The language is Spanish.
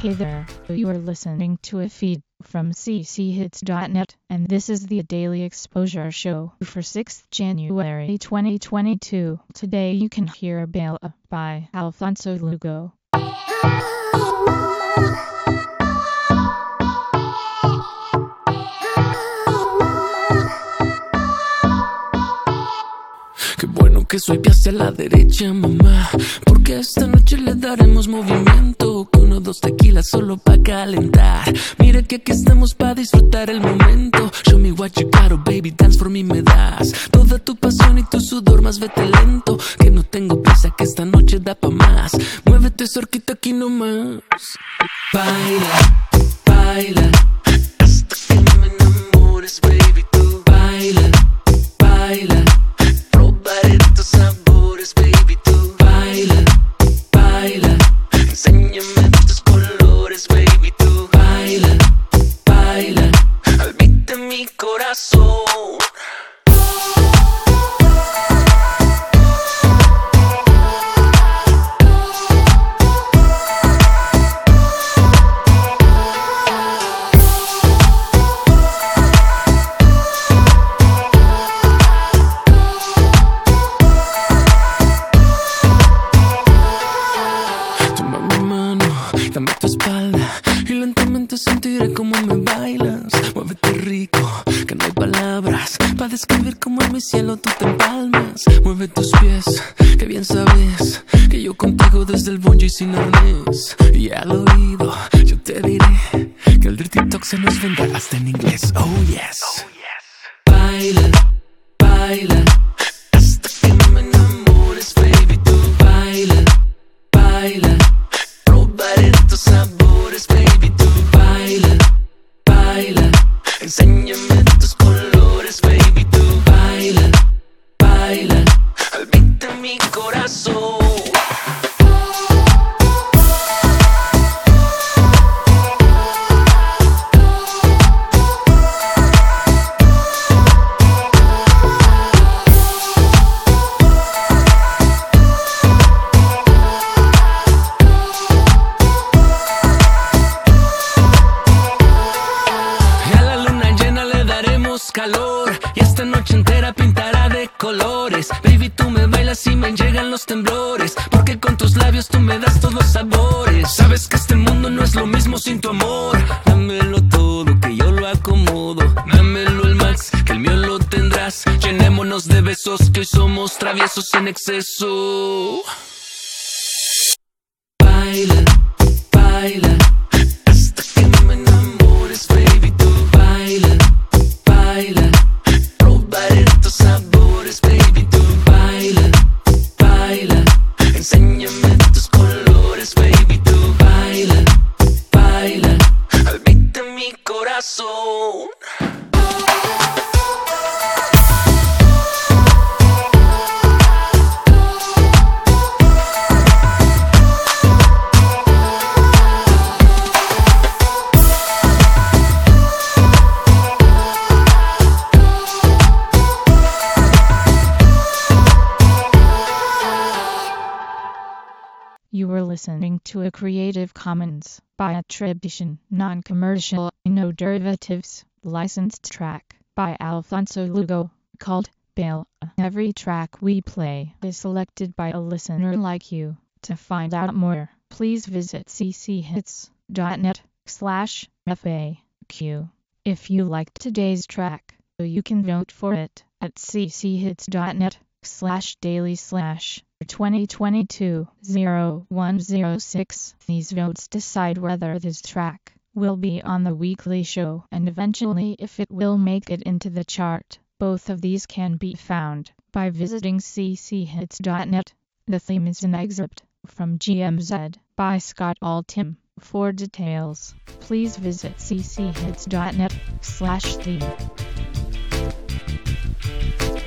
Hey there, you are listening to a feed from cchits.net, and this is the Daily Exposure Show for 6th January 2022. Today you can hear Bella by Alfonso Lugo. Qué bueno que soy hacia la derecha, mamá, porque esta noche le daremos movimiento. Que 1, 2 tequilas solo pa' calentar. Mira que aquí estamos pa' disfrutar el momento. Show me what you got, oh baby, dance for me me das toda tu pasión y tu sudor, más vete lento. Que no tengo prisa, que esta noche da pa' más. Muévete cerquita aquí nomás. Baila, baila, hasta que me enamores, baby, tú. Baila, baila, probaré tus sabores, baby, tú. Baila, baila, enséñame tus colores, baby, tú. Baila, baila, al beat de mi corazón. Dame tu espalda y lentamente sentiré cómo me bailas. Muévete rico, que no hay palabras para describir cómo en mi cielo tú te empalmas. Mueve tus pies, que bien sabes que yo contigo desde el bungee sin arnés. Y al oído yo te diré que el dirty talk se nos vendrá hasta en inglés. Oh yes, oh yes. Baila, baila, hasta que me enamores, baby, tú. Baila, baila, probaré tus sabores, baby, tú. Baila, baila, enséñame tus colores, baby, tú. Baila, baila, al beat de mi corazón. Calor, y esta noche entera pintará de colores. Baby, tú me bailas y me llegan los temblores, porque con tus labios tú me das todos los sabores. Sabes que este mundo no es lo mismo sin tu amor. Dámelo todo, que yo lo acomodo. Dámelo el max, que el mío lo tendrás. Llenémonos de besos, que hoy somos traviesos en exceso. Baila, baila, hasta que me enamores, baby, tú. Baila, baila, probaré tus sabores, baby, tú. Baila, baila, enséñame tus colores, baby, tú. Baila, baila, al beat de mi corazón. You were listening to a Creative Commons by attribution, non-commercial, no derivatives, licensed track by Alfonso Lugo, called Bella. Every track we play is selected by a listener like you. To find out more, please visit cchits.net/FAQ. If you liked today's track, you can vote for it at cchits.net/daily/2022-0106. These votes decide whether this track will be on the weekly show and eventually if it will make it into the chart. Both of these can be found by visiting cchits.net. The theme is an excerpt from GMZ by Scott Altham. For details, please visit cchits.net/theme.